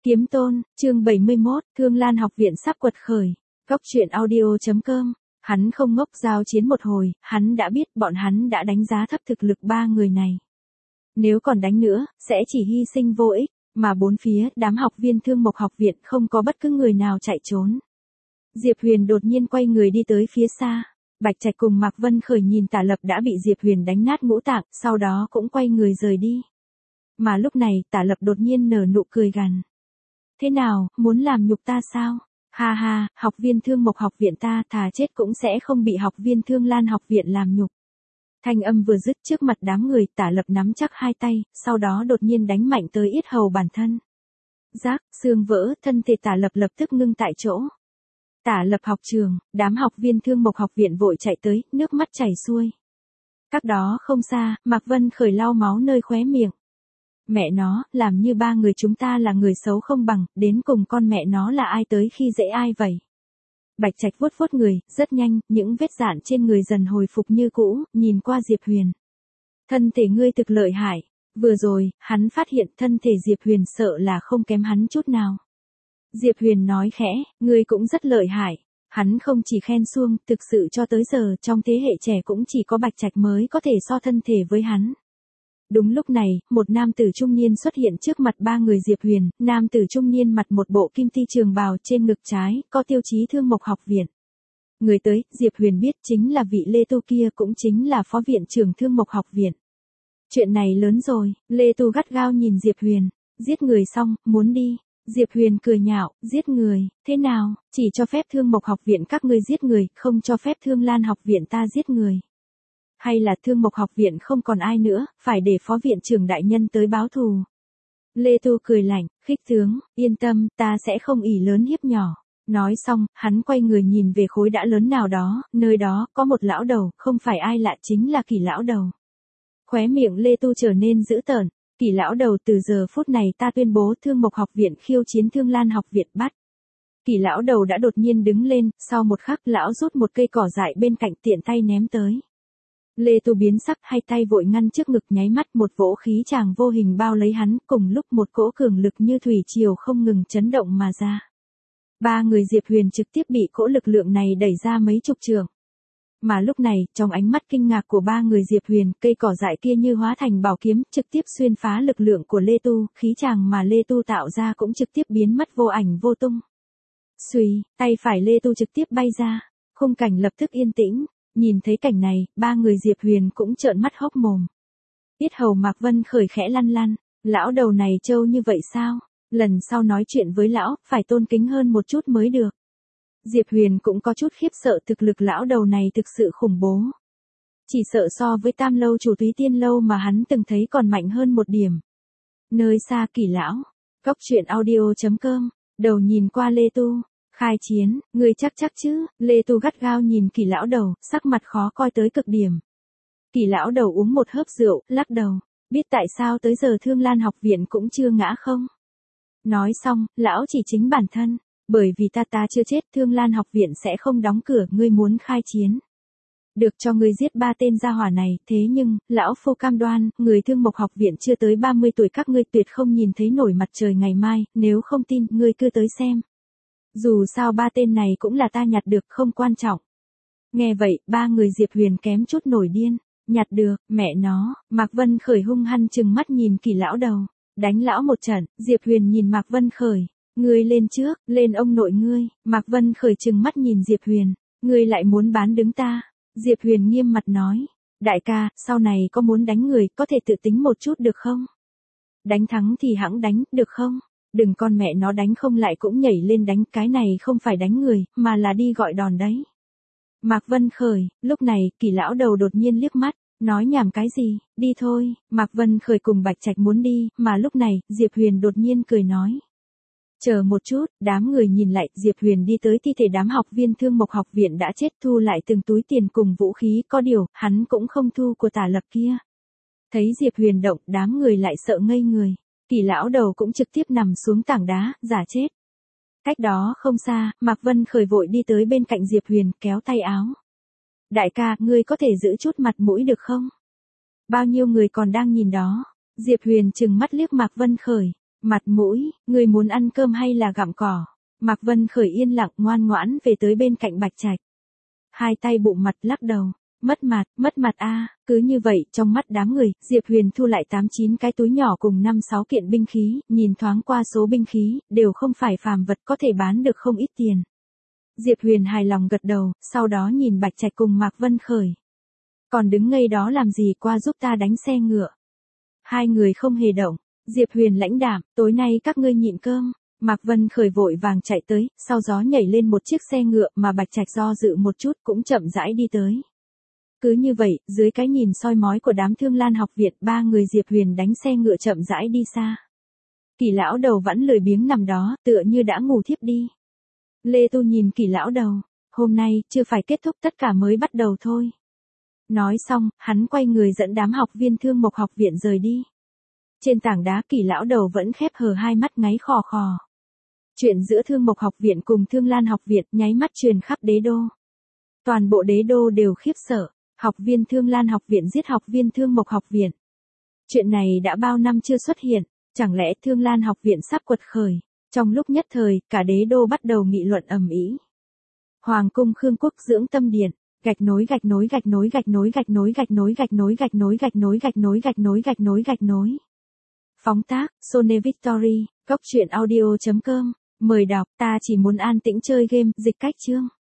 Kiếm Tôn, chương 71, Thương Lan học viện sắp quật khởi. Góc truyện audio.com. Hắn không ngốc, giao chiến một hồi, hắn đã biết bọn hắn đã đánh giá thấp thực lực ba người này. Nếu còn đánh nữa, sẽ chỉ hy sinh vô ích, mà bốn phía đám học viên Thương Mộc học viện không có bất cứ người nào chạy trốn. Diệp Huyền đột nhiên quay người đi tới phía xa. Bạch Trạch cùng Mạc Vân Khởi nhìn Tả Lập đã bị Diệp Huyền đánh nát ngũ tạng, sau đó cũng quay người rời đi. Mà lúc này Tả Lập đột nhiên nở nụ cười gằn. Thế nào, muốn làm nhục ta sao? Ha ha, học viên Thương Mộc học viện ta thà chết cũng sẽ không bị học viên Thương Lan học viện làm nhục. Thanh âm vừa dứt, trước mặt đám người, Tả Lập nắm chắc hai tay, sau đó đột nhiên đánh mạnh tới yết hầu bản thân. Rác, xương vỡ, thân thể Tả Lập lập tức ngưng tại chỗ. Tả Lập học trường, đám học viên Thương Mộc học viện vội chạy tới, nước mắt chảy xuôi. Cách đó không xa, Mạc Vân Khởi lau máu nơi khóe miệng. Mẹ nó, làm như ba người chúng ta là người xấu không bằng, đến cùng con mẹ nó là ai tới khi dễ ai vậy? Bạch Trạch vuốt vuốt người, rất nhanh, những vết rạn trên người dần hồi phục như cũ, nhìn qua Diệp Huyền. Thân thể ngươi thực lợi hại, vừa rồi, hắn phát hiện thân thể Diệp Huyền sợ là không kém hắn chút nào. Diệp Huyền nói khẽ, ngươi cũng rất lợi hại. Hắn không chỉ khen xuông, thực sự cho tới giờ trong thế hệ trẻ cũng chỉ có Bạch Trạch mới có thể so thân thể với hắn. Đúng lúc này, một nam tử trung niên xuất hiện trước mặt ba người Diệp Huyền, nam tử trung niên mặc một bộ kim ti trường bào trên ngực trái, có tiêu chí Thương Mộc học viện. Người tới, Diệp Huyền biết chính là vị Lê Tu kia, cũng chính là phó viện trưởng Thương Mộc học viện. Chuyện này lớn rồi, Lê Tu gắt gao nhìn Diệp Huyền, giết người xong, muốn đi. Diệp Huyền cười nhạo, giết người, thế nào, chỉ cho phép Thương Mộc học viện các ngươi giết người, không cho phép Thương Lan học viện ta giết người. Hay là Thương Mộc học viện không còn ai nữa, phải để phó viện trưởng đại nhân tới báo thù. Lê Tu cười lạnh, khích tướng, yên tâm, ta sẽ không ỷ lớn hiếp nhỏ. Nói xong, hắn quay người nhìn về khối đã lớn nào đó, nơi đó, có một lão đầu, không phải ai lạ chính là Kỷ lão đầu. Khóe miệng Lê Tu trở nên dữ tợn. Kỷ lão đầu, từ giờ phút này ta tuyên bố Thương Mộc học viện khiêu chiến Thương Lan học viện bắt. Kỷ lão đầu đã đột nhiên đứng lên, sau một khắc lão rút một cây cỏ dại bên cạnh tiện tay ném tới. Lê Tu biến sắc, hai tay vội ngăn trước ngực, nháy mắt một vỗ khí chàng vô hình bao lấy hắn, cùng lúc một cỗ cường lực như thủy triều không ngừng chấn động mà ra. Ba người Diệp Huyền trực tiếp bị cỗ lực lượng này đẩy ra mấy chục trượng. Mà lúc này, trong ánh mắt kinh ngạc của ba người Diệp Huyền, cây cỏ dại kia như hóa thành bảo kiếm, trực tiếp xuyên phá lực lượng của Lê Tu, khí chàng mà Lê Tu tạo ra cũng trực tiếp biến mất vô ảnh vô tung. Xuy, tay phải Lê Tu trực tiếp bay ra, khung cảnh lập tức yên tĩnh. Nhìn thấy cảnh này, ba người Diệp Huyền cũng trợn mắt hốc mồm. Yết hầu Mạc Vân Khởi khẽ lăn lăn, lão đầu này trâu như vậy sao? Lần sau nói chuyện với lão, phải tôn kính hơn một chút mới được. Diệp Huyền cũng có chút khiếp sợ, thực lực lão đầu này thực sự khủng bố. Chỉ sợ so với Tam lâu chủ Túy Tiên lâu mà hắn từng thấy còn mạnh hơn một điểm. Nơi xa Kỷ lão, góc truyện audio.com, đầu nhìn qua Lê Tu. Khai chiến, ngươi chắc chứ? Lê Tu gắt gao nhìn Kỷ lão đầu, sắc mặt khó coi tới cực điểm. Kỷ lão đầu uống một hớp rượu, lắc đầu, biết tại sao tới giờ Thương Lan học viện cũng chưa ngã không? Nói xong, lão chỉ chính bản thân, bởi vì ta chưa chết, Thương Lan học viện sẽ không đóng cửa, ngươi muốn khai chiến. Được cho ngươi giết ba tên gia hỏa này, thế nhưng, lão phu cam đoan, người Thương Mộc học viện chưa tới 30 tuổi các ngươi tuyệt không nhìn thấy nổi mặt trời ngày mai, nếu không tin, ngươi cứ tới xem. Dù sao ba tên này cũng là ta nhặt được, không quan trọng. Nghe vậy, ba người Diệp Huyền kém chút nổi điên. Nhặt được, mẹ nó. Mạc Vân Khởi hung hăng trừng mắt nhìn Kỷ lão đầu. Đánh lão một trận. Diệp Huyền nhìn Mạc Vân Khởi. Ngươi lên trước, lên ông nội ngươi. Mạc Vân Khởi trừng mắt nhìn Diệp Huyền. Ngươi lại muốn bán đứng ta. Diệp Huyền nghiêm mặt nói. Đại ca, sau này có muốn đánh người, có thể tự tính một chút được không? Đánh thắng thì hẵng đánh, được không? Đừng con mẹ nó đánh không lại cũng nhảy lên đánh, cái này không phải đánh người, mà là đi gọi đòn đấy. Mạc Vân Khởi, lúc này, Kỷ lão đầu đột nhiên liếc mắt, nói nhảm cái gì, đi thôi. Mạc Vân Khởi cùng Bạch Trạch muốn đi, mà lúc này, Diệp Huyền đột nhiên cười nói. Chờ một chút, đám người nhìn lại, Diệp Huyền đi tới thi thể đám học viên Thương Mộc học viện đã chết, thu lại từng túi tiền cùng vũ khí, có điều, hắn cũng không thu của Tả Lập kia. Thấy Diệp Huyền động, đám người lại sợ ngây người. Kỷ lão đầu cũng trực tiếp nằm xuống tảng đá, giả chết. Cách đó không xa, Mạc Vân Khởi vội đi tới bên cạnh Diệp Huyền, kéo tay áo. Đại ca, ngươi có thể giữ chút mặt mũi được không? Bao nhiêu người còn đang nhìn đó. Diệp Huyền trừng mắt liếc Mạc Vân Khởi. Mặt mũi, người muốn ăn cơm hay là gặm cỏ? Mạc Vân Khởi yên lặng ngoan ngoãn về tới bên cạnh Bạch Trạch. Hai tay bụng mặt lắc đầu. Mất mặt a. Cứ như vậy, trong mắt đám người, Diệp Huyền thu lại 8-9 cái túi nhỏ cùng 5-6 kiện binh khí, nhìn thoáng qua số binh khí, đều không phải phàm vật có thể bán được không ít tiền. Diệp Huyền hài lòng gật đầu, sau đó nhìn Bạch Trạch cùng Mạc Vân Khởi. Còn đứng ngây đó làm gì, qua giúp ta đánh xe ngựa. Hai người không hề động. Diệp Huyền lãnh đạm, tối nay các ngươi nhịn cơm. Mạc Vân Khởi vội vàng chạy tới, sau gió nhảy lên một chiếc xe ngựa mà Bạch Trạch do dự một chút cũng chậm rãi đi tới. Cứ như vậy, dưới cái nhìn soi mói của đám Thương Lan học viện, ba người Diệp Huyền đánh xe ngựa chậm rãi đi xa. Kỳ lão đầu vẫn lười biếng nằm đó, tựa như đã ngủ thiếp đi. Lê Tu nhìn Kỳ lão đầu, hôm nay chưa phải kết thúc, tất cả mới bắt đầu thôi. Nói xong, hắn quay người dẫn đám học viên Thương Mộc học viện rời đi. Trên tảng đá, Kỳ lão đầu vẫn khép hờ hai mắt ngáy khò khò. Chuyện giữa Thương Mộc học viện cùng Thương Lan học viện nháy mắt truyền khắp đế đô. Toàn bộ đế đô đều khiếp sợ. Học viên Thương Lan học viện giết học viên Thương Mộc học viện. Chuyện này đã bao năm chưa xuất hiện, chẳng lẽ Thương Lan học viện sắp quật khởi? Trong lúc nhất thời, cả đế đô bắt đầu nghị luận ầm ĩ. Hoàng cung Khương Quốc dưỡng tâm điện, gạch nối. Phóng tác, Sone Victory, góc truyện audio.com, mời đọc, ta chỉ muốn an tĩnh chơi game, dịch cách chương.